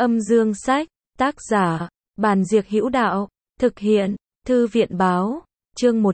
Âm dương sách, tác giả, Bàn Diệc Hữu Đạo, thực hiện, Thư viện báo, chương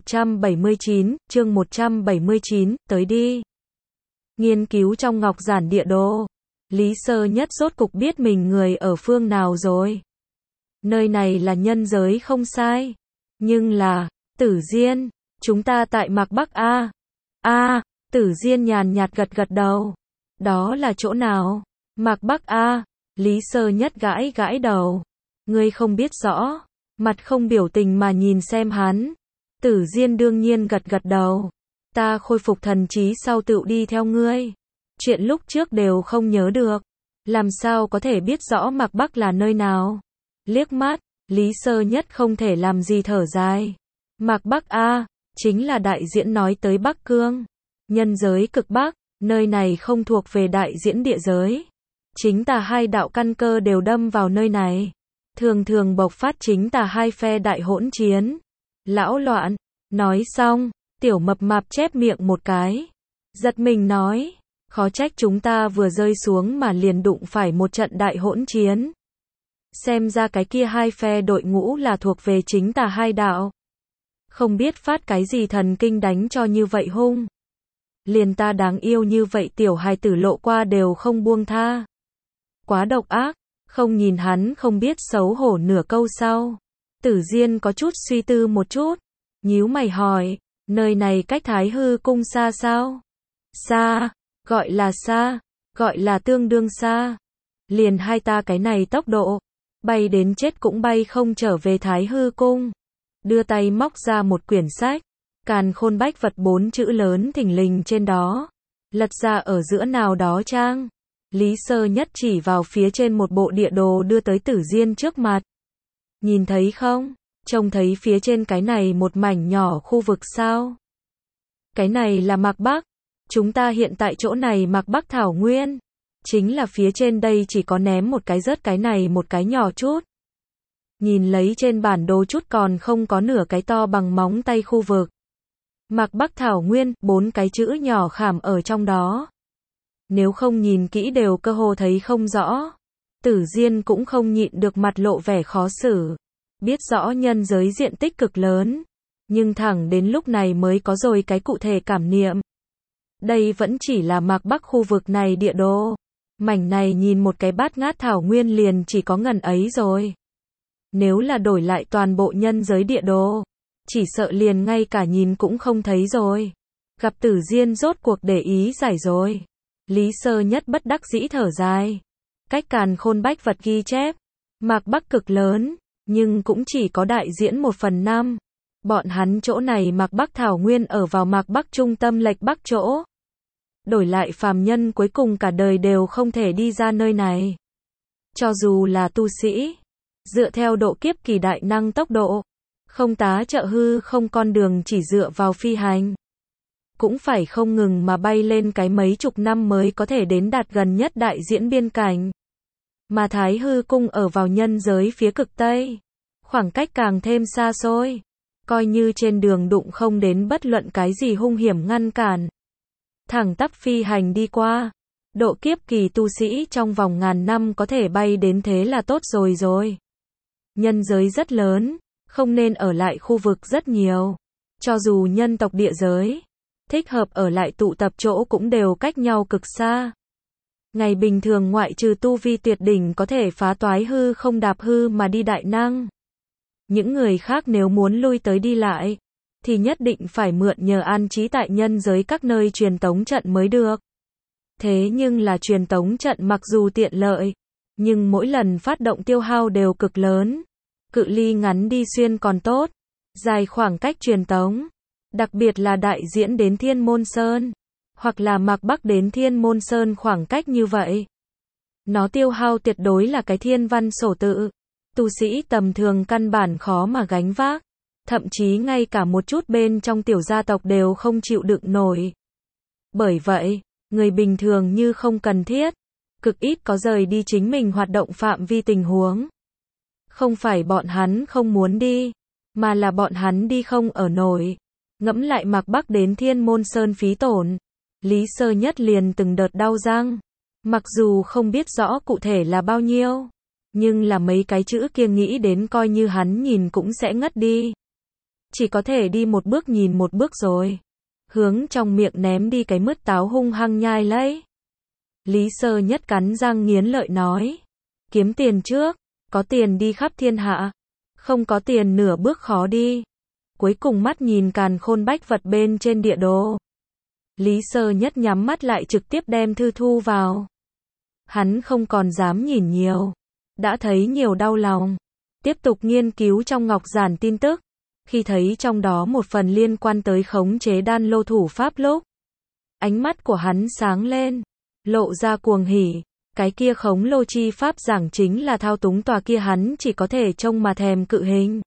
179, tới đi. Nghiên cứu trong Ngọc Giản Địa Đồ, Lý Sơ Nhất rốt cục biết mình người ở phương nào rồi. Nơi này là nhân giới không sai, nhưng là, Tử Diên, chúng ta tại Mạc Bắc a. Tử Diên nhàn nhạt gật gật đầu. Đó là chỗ nào? Mạc Bắc a. Lý Sơ Nhất gãi gãi đầu. Ngươi không biết rõ, mặt không biểu tình mà nhìn xem hắn. Tử Diên đương nhiên gật gật đầu. Ta khôi phục thần trí sau tựu đi theo ngươi. Chuyện lúc trước đều không nhớ được. Làm sao có thể biết rõ Mạc Bắc là nơi nào? Liếc mắt, Lý Sơ Nhất không thể làm gì thở dài. Mạc Bắc a, chính là đại diễn nói tới Bắc Cương. Nhân giới cực Bắc, nơi này không thuộc về đại diễn địa giới. Chính tà hai đạo căn cơ đều đâm vào nơi này. Thường thường bộc phát chính tà hai phe đại hỗn chiến. Lão loạn, nói xong, tiểu mập mạp chép miệng một cái. Giật mình nói, khó trách chúng ta vừa rơi xuống mà liền đụng phải một trận đại hỗn chiến. Xem ra cái kia hai phe đội ngũ là thuộc về chính tà hai đạo. Không biết phát cái gì thần kinh đánh cho như vậy hung. Liền ta đáng yêu như vậy tiểu hài tử lộ qua đều không buông tha. Quá độc ác, không nhìn hắn không biết xấu hổ nửa câu sau. Tử Diên có chút suy tư một chút, nhíu mày hỏi, nơi này cách Thái Hư cung xa sao? Xa, gọi là tương đương xa. Liền hai ta cái này tốc độ, bay đến chết cũng bay không trở về Thái Hư cung. Đưa tay móc ra một quyển sách, Càn Khôn Bách Vật 4 chữ lớn thình lình trên đó, lật ra ở giữa nào đó trang. Lý Sơ Nhất chỉ vào phía trên một bộ địa đồ đưa tới Tử Diên trước mặt. Nhìn thấy không? Trông thấy phía trên cái này một mảnh nhỏ khu vực sao? Cái này là Mạc Bắc. Chúng ta hiện tại chỗ này Mạc Bắc Thảo Nguyên. Chính là phía trên đây chỉ có ném một cái rớt cái này một cái nhỏ chút. Nhìn lấy trên bản đồ chút còn không có nửa cái to bằng móng tay khu vực. Mạc Bắc Thảo Nguyên, 4 cái chữ nhỏ khảm ở trong đó. Nếu không nhìn kỹ đều cơ hồ thấy không rõ. Tử Diên cũng không nhịn được mặt lộ vẻ khó xử. Biết rõ nhân giới diện tích cực lớn, nhưng thẳng đến lúc này mới có rồi cái cụ thể cảm niệm. Đây vẫn chỉ là Mạc Bắc khu vực này địa đồ. Mảnh này nhìn một cái bát ngát thảo nguyên liền chỉ có ngần ấy rồi. Nếu là đổi lại toàn bộ nhân giới địa đồ, chỉ sợ liền ngay cả nhìn cũng không thấy rồi. Gặp Tử Diên rốt cuộc để ý giải rồi. Lý Sơ Nhất bất đắc dĩ thở dài. Cách Càn Khôn Bách Vật ghi chép, Mạc Bắc cực lớn, nhưng cũng chỉ có đại diễn 1/5. Bọn hắn chỗ này Mạc Bắc Thảo Nguyên ở vào Mạc Bắc trung tâm lệch Bắc chỗ. Đổi lại phàm nhân cuối cùng cả đời đều không thể đi ra nơi này. Cho dù là tu sĩ, dựa theo độ kiếp kỳ đại năng tốc độ, không tá trợ hư không con đường chỉ dựa vào phi hành. Cũng phải không ngừng mà bay lên cái mấy chục năm mới có thể đến đạt gần nhất đại diễn biên cảnh. Mà Thái Hư cung ở vào nhân giới phía cực Tây. Khoảng cách càng thêm xa xôi. Coi như trên đường đụng không đến bất luận cái gì hung hiểm ngăn cản. Thẳng tắp phi hành đi qua. Độ kiếp kỳ tu sĩ trong vòng ngàn năm có thể bay đến thế là tốt rồi. Nhân giới rất lớn, không nên ở lại khu vực rất nhiều. Cho dù nhân tộc địa giới, thích hợp ở lại tụ tập chỗ cũng đều cách nhau cực xa. Ngày bình thường ngoại trừ tu vi tuyệt đỉnh có thể phá toái hư không đạp hư mà đi đại năng. Những người khác nếu muốn lui tới đi lại, thì nhất định phải mượn nhờ an trí tại nhân giới các nơi truyền tống trận mới được. Thế nhưng là truyền tống trận mặc dù tiện lợi, nhưng mỗi lần phát động tiêu hao đều cực lớn. Cự ly ngắn đi xuyên còn tốt, dài khoảng cách truyền tống. Đặc biệt là đại diễn đến Thiên Môn Sơn, hoặc là Mạc Bắc đến Thiên Môn Sơn khoảng cách như vậy. Nó tiêu hao tuyệt đối là cái thiên văn sổ tự. Tu sĩ tầm thường căn bản khó mà gánh vác. Thậm chí ngay cả một chút bên trong tiểu gia tộc đều không chịu đựng nổi. Bởi vậy, người bình thường như không cần thiết, cực ít có rời đi chính mình hoạt động phạm vi tình huống. Không phải bọn hắn không muốn đi, mà là bọn hắn đi không ở nổi. Ngẫm lại Mạc Bắc đến Thiên Môn Sơn phí tổn, Lý Sơ Nhất liền từng đợt đau răng. Mặc dù không biết rõ cụ thể là bao nhiêu, Nhưng là mấy cái chữ kia nghĩ đến coi như hắn nhìn cũng sẽ ngất đi. Chỉ có thể đi một bước nhìn một bước rồi. Hướng trong miệng ném đi cái mứt táo hung hăng nhai lấy. Lý Sơ Nhất cắn răng nghiến lợi nói. Kiếm tiền trước, có tiền đi khắp thiên hạ. Không có tiền nửa bước khó đi. Cuối cùng mắt nhìn càn khôn bách vật bên trên địa đồ. Lý Sơ Nhất nhắm mắt lại trực tiếp đem thư thu vào. Hắn không còn dám nhìn nhiều. Đã thấy nhiều đau lòng. Tiếp tục nghiên cứu trong ngọc giản tin tức. Khi thấy trong đó một phần liên quan tới khống chế đan lô thủ pháp lúc. Ánh mắt của hắn sáng lên. Lộ ra cuồng hỉ. Cái kia khống lô chi pháp giảng chính là thao túng tòa kia hắn chỉ có thể trông mà thèm cự hình.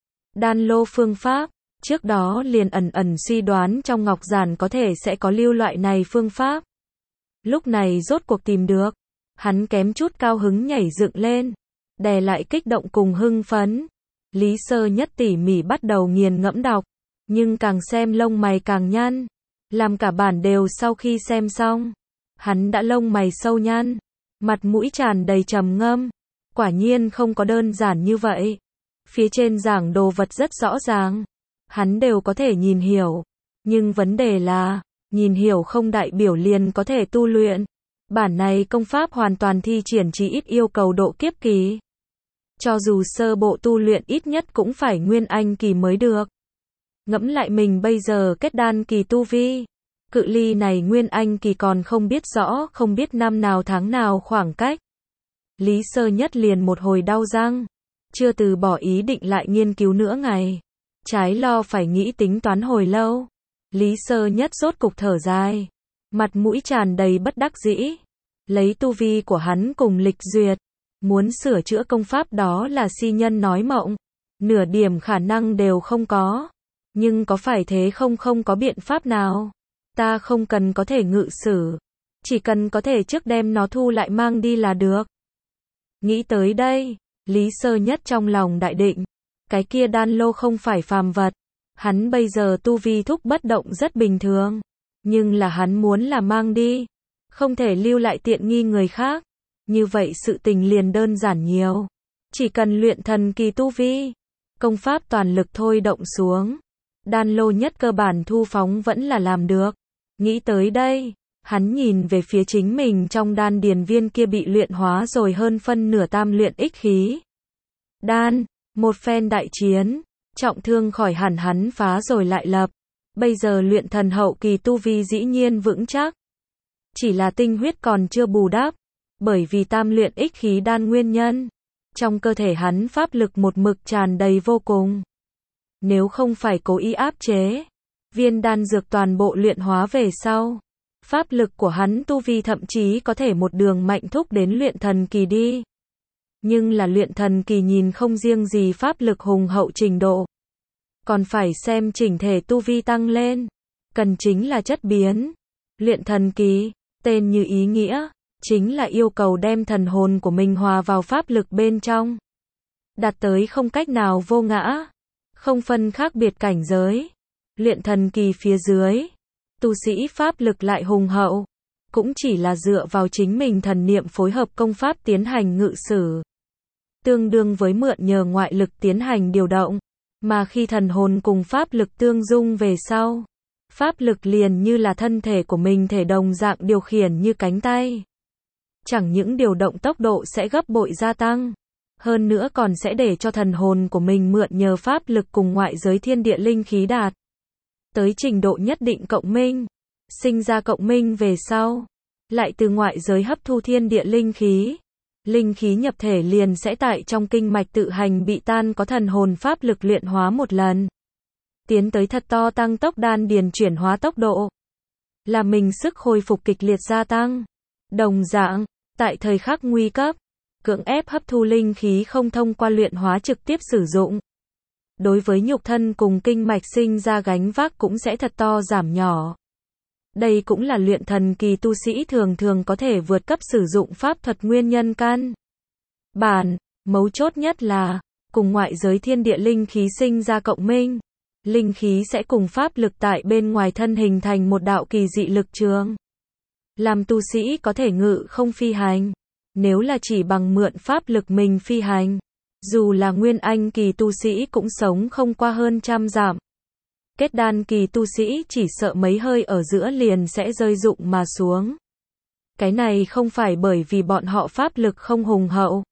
Đan lô phương pháp. Trước đó liền ẩn ẩn suy đoán trong ngọc giản có thể sẽ có lưu loại này phương pháp. Lúc này rốt cuộc tìm được. Hắn kém chút cao hứng nhảy dựng lên. Đè lại kích động cùng hưng phấn. Lý Sơ Nhất tỉ mỉ bắt đầu nghiền ngẫm đọc. Nhưng càng xem lông mày càng nhăn. Làm cả bản đều sau khi xem xong. Hắn đã lông mày sâu nhăn. Mặt mũi tràn đầy trầm ngâm. Quả nhiên không có đơn giản như vậy. Phía trên giảng đồ vật rất rõ ràng. Hắn đều có thể nhìn hiểu. Nhưng vấn đề là, nhìn hiểu không đại biểu liền có thể tu luyện. Bản này công pháp hoàn toàn thi triển chỉ ít yêu cầu độ kiếp kỳ. Cho dù sơ bộ tu luyện ít nhất cũng phải nguyên anh kỳ mới được. Ngẫm lại mình bây giờ kết đan kỳ tu vi. Cự ly này nguyên anh kỳ còn không biết rõ, không biết năm nào tháng nào khoảng cách. Lý Sơ Nhất liền một hồi đau răng. Chưa từ bỏ ý định lại nghiên cứu nữa ngày. Trái lo phải nghĩ tính toán hồi lâu. Lý Sơ Nhất rốt cục thở dài. Mặt mũi tràn đầy bất đắc dĩ. Lấy tu vi của hắn cùng lịch duyệt. Muốn sửa chữa công pháp đó là si nhân nói mộng. Nửa điểm khả năng đều không có. Nhưng có phải thế không có biện pháp nào. Ta không cần có thể ngự sử. Chỉ cần có thể trước đem nó thu lại mang đi là được. Nghĩ tới đây. Lý Sơ Nhất trong lòng đại định. Cái kia đan lô không phải phàm vật. Hắn bây giờ tu vi thúc bất động rất bình thường. Nhưng là hắn muốn là mang đi. Không thể lưu lại tiện nghi người khác. Như vậy sự tình liền đơn giản nhiều. Chỉ cần luyện thần kỳ tu vi. Công pháp toàn lực thôi động xuống. Đan lô nhất cơ bản thu phóng vẫn là làm được. Nghĩ tới đây. Hắn nhìn về phía chính mình trong đan điền viên kia bị luyện hóa rồi hơn phân nửa tam luyện ích khí. Đan. Một phen đại chiến. Trọng thương khỏi hẳn hắn phá rồi lại lập. Bây giờ luyện thần hậu kỳ tu vi dĩ nhiên vững chắc. Chỉ là tinh huyết còn chưa bù đắp. Bởi vì tam luyện ích khí đan nguyên nhân. Trong cơ thể hắn pháp lực một mực tràn đầy vô cùng. Nếu không phải cố ý áp chế. Viên đan dược toàn bộ luyện hóa về sau. Pháp lực của hắn tu vi thậm chí có thể một đường mạnh thúc đến luyện thần kỳ đi. Nhưng là luyện thần kỳ nhìn không riêng gì pháp lực hùng hậu trình độ. Còn phải xem chỉnh thể tu vi tăng lên. Cần chính là chất biến. Luyện thần kỳ, tên như ý nghĩa, chính là yêu cầu đem thần hồn của mình hòa vào pháp lực bên trong. Đạt tới không cách nào vô ngã. Không phân khác biệt cảnh giới. Luyện thần kỳ phía dưới. Tu sĩ pháp lực lại hùng hậu. Cũng chỉ là dựa vào chính mình thần niệm phối hợp công pháp tiến hành ngự sử. Tương đương với mượn nhờ ngoại lực tiến hành điều động. Mà khi thần hồn cùng pháp lực tương dung về sau. Pháp lực liền như là thân thể của mình thể đồng dạng điều khiển như cánh tay. Chẳng những điều động tốc độ sẽ gấp bội gia tăng. Hơn nữa còn sẽ để cho thần hồn của mình mượn nhờ pháp lực cùng ngoại giới thiên địa linh khí đạt tới trình độ nhất định cộng minh. Sinh ra cộng minh về sau. Lại từ ngoại giới hấp thu thiên địa linh khí. Linh khí nhập thể liền sẽ tại trong kinh mạch tự hành bị tan có thần hồn pháp lực luyện hóa một lần. Tiến tới thật to tăng tốc đan điền chuyển hóa tốc độ. Là mình sức hồi phục kịch liệt gia tăng. Đồng dạng, tại thời khắc nguy cấp, cưỡng ép hấp thu linh khí không thông qua luyện hóa trực tiếp sử dụng. Đối với nhục thân cùng kinh mạch sinh ra gánh vác cũng sẽ thật to giảm nhỏ. Đây cũng là luyện thần kỳ tu sĩ thường thường có thể vượt cấp sử dụng pháp thuật nguyên nhân căn. Bản, mấu chốt nhất là, cùng ngoại giới thiên địa linh khí sinh ra cộng minh. Linh khí sẽ cùng pháp lực tại bên ngoài thân hình thành một đạo kỳ dị lực trường. Làm tu sĩ có thể ngự không phi hành. Nếu là chỉ bằng mượn pháp lực mình phi hành, dù là nguyên anh kỳ tu sĩ cũng sống không qua hơn 100 dặm. Kết đan kỳ tu sĩ chỉ sợ mấy hơi ở giữa liền sẽ rơi rụng mà xuống. Cái này không phải bởi vì bọn họ pháp lực không hùng hậu,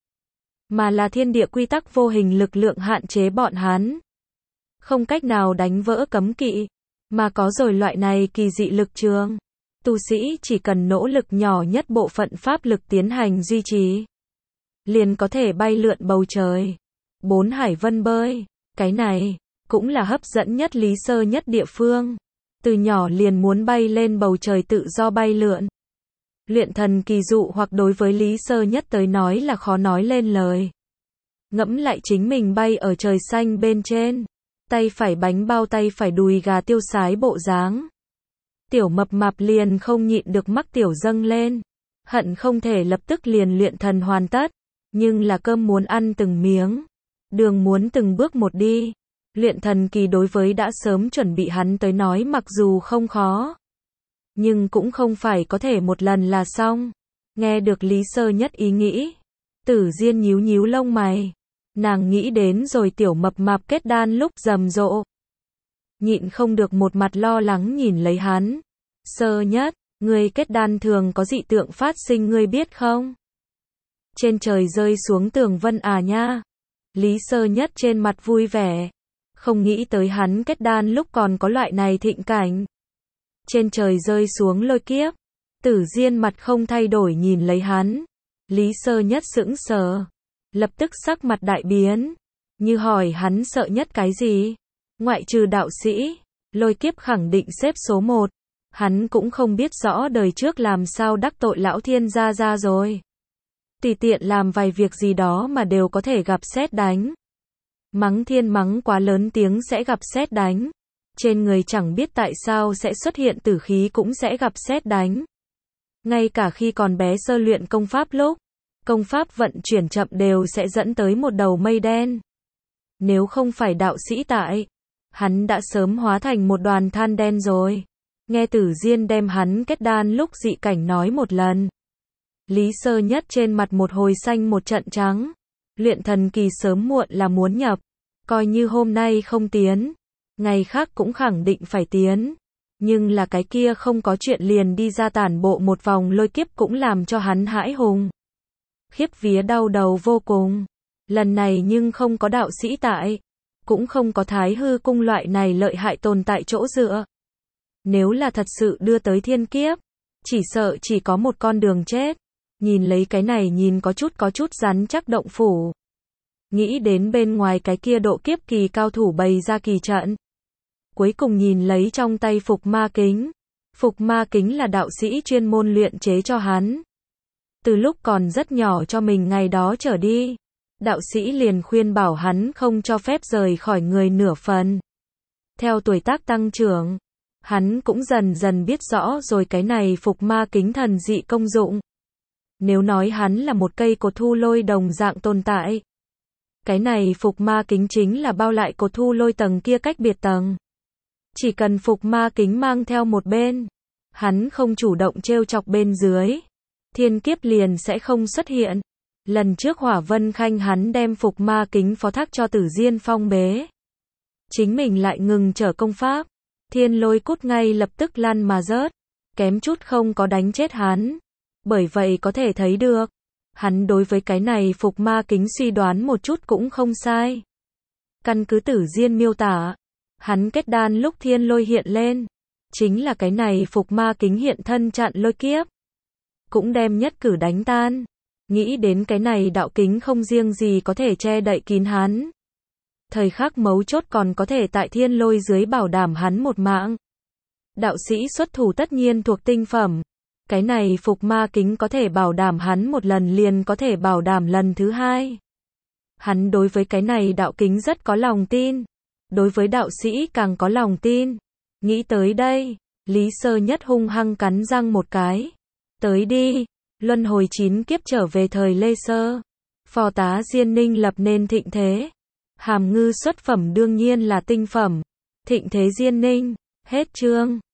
mà là thiên địa quy tắc vô hình lực lượng hạn chế bọn hắn. Không cách nào đánh vỡ cấm kỵ, mà có rồi loại này kỳ dị lực trường. Tu sĩ chỉ cần nỗ lực nhỏ nhất bộ phận pháp lực tiến hành duy trì, liền có thể bay lượn bầu trời. 4 hải vân bơi, cái này cũng là hấp dẫn nhất Lý Sơ Nhất địa phương. Từ nhỏ liền muốn bay lên bầu trời tự do bay lượn. Luyện thần kỳ dụ hoặc đối với Lý Sơ Nhất tới nói là khó nói lên lời. Ngẫm lại chính mình bay ở trời xanh bên trên, tay phải bánh bao tay phải đùi gà tiêu sái bộ dáng. Tiểu mập mạp liền không nhịn được mắc tiểu dâng lên, hận không thể lập tức liền luyện thần hoàn tất, nhưng là cơm muốn ăn từng miếng, đường muốn từng bước một đi. Luyện thần kỳ đối với đã sớm chuẩn bị hắn tới nói mặc dù không khó, nhưng cũng không phải có thể một lần là xong. Nghe được Lý Sơ Nhất ý nghĩ, Tử Diên nhíu nhíu lông mày, nàng nghĩ đến rồi tiểu mập mạp kết đan lúc rầm rộ, nhịn không được một mặt lo lắng nhìn lấy hắn. Sơ Nhất, ngươi kết đan thường có dị tượng phát sinh ngươi biết không? Trên trời rơi xuống tường vân à nha. Lý Sơ Nhất trên mặt vui vẻ, không nghĩ tới hắn kết đan lúc còn có loại này thịnh cảnh. Trên trời rơi xuống lôi kiếp. Tử Diên mặt không thay đổi nhìn lấy hắn. Lý Sơ Nhất sững sờ, lập tức sắc mặt đại biến, như hỏi hắn sợ nhất cái gì? Ngoại trừ đạo sĩ, lôi kiếp khẳng định xếp số 1. Hắn cũng không biết rõ đời trước làm sao đắc tội lão thiên gia ra rồi. Tùy tiện làm vài việc gì đó mà đều có thể gặp sét đánh. Mắng thiên mắng quá lớn tiếng sẽ gặp sét đánh. Trên người chẳng biết tại sao sẽ xuất hiện tử khí cũng sẽ gặp sét đánh. Ngay cả khi còn bé sơ luyện công pháp lúc, công pháp vận chuyển chậm đều sẽ dẫn tới một đầu mây đen. Nếu không phải đạo sĩ tại, hắn đã sớm hóa thành một đoàn than đen rồi. Nghe Tử Diên đem hắn kết đan lúc dị cảnh nói một lần, Lý Sơ Nhất trên mặt một hồi xanh một trận trắng. Luyện thần kỳ sớm muộn là muốn nhập, coi như hôm nay không tiến, ngày khác cũng khẳng định phải tiến. Nhưng là cái kia không có chuyện liền đi ra tản bộ một vòng lôi kiếp cũng làm cho hắn hãi hùng. Khiếp vía đau đầu vô cùng. Lần này nhưng không có đạo sĩ tại, cũng không có Thái Hư cung loại này lợi hại tồn tại chỗ dựa. Nếu là thật sự đưa tới thiên kiếp, chỉ sợ chỉ có một con đường chết. Nhìn lấy cái này nhìn có chút rắn chắc động phủ. Nghĩ đến bên ngoài cái kia độ kiếp kỳ cao thủ bày ra kỳ trận. Cuối cùng nhìn lấy trong tay phục ma kính. Phục ma kính là đạo sĩ chuyên môn luyện chế cho hắn. Từ lúc còn rất nhỏ cho mình ngày đó trở đi, đạo sĩ liền khuyên bảo hắn không cho phép rời khỏi người nửa phần. Theo tuổi tác tăng trưởng, hắn cũng dần dần biết rõ rồi cái này phục ma kính thần dị công dụng. Nếu nói hắn là một cây cột thu lôi đồng dạng tồn tại, cái này phục ma kính chính là bao lại cột thu lôi tầng kia cách biệt tầng. Chỉ cần phục ma kính mang theo một bên, hắn không chủ động trêu chọc bên dưới, thiên kiếp liền sẽ không xuất hiện. Lần trước Hỏa Vân Khanh hắn đem phục ma kính phó thác cho Tử Diên phong bế, chính mình lại ngừng trở công pháp, thiên lôi cút ngay lập tức lăn mà rớt, kém chút không có đánh chết hắn. Bởi vậy có thể thấy được, hắn đối với cái này phục ma kính suy đoán một chút cũng không sai. Căn cứ Tử Diên miêu tả, hắn kết đan lúc thiên lôi hiện lên, chính là cái này phục ma kính hiện thân chặn lôi kiếp, cũng đem nhất cử đánh tan. Nghĩ đến cái này đạo kính không riêng gì có thể che đậy kín hắn, thời khắc mấu chốt còn có thể tại thiên lôi dưới bảo đảm hắn một mạng. Đạo sĩ xuất thủ tất nhiên thuộc tinh phẩm. Cái này phục ma kính có thể bảo đảm hắn một lần liền có thể bảo đảm lần thứ hai. Hắn đối với cái này đạo kính rất có lòng tin. Đối với đạo sĩ càng có lòng tin. Nghĩ tới đây, Lý Sơ Nhất hung hăng cắn răng một cái. Tới đi, luân hồi 9 kiếp trở về thời Lê Sơ. Phò tá Diên Ninh lập nên thịnh thế. Hàm ngư xuất phẩm đương nhiên là tinh phẩm. Thịnh thế Diên Ninh, hết chương.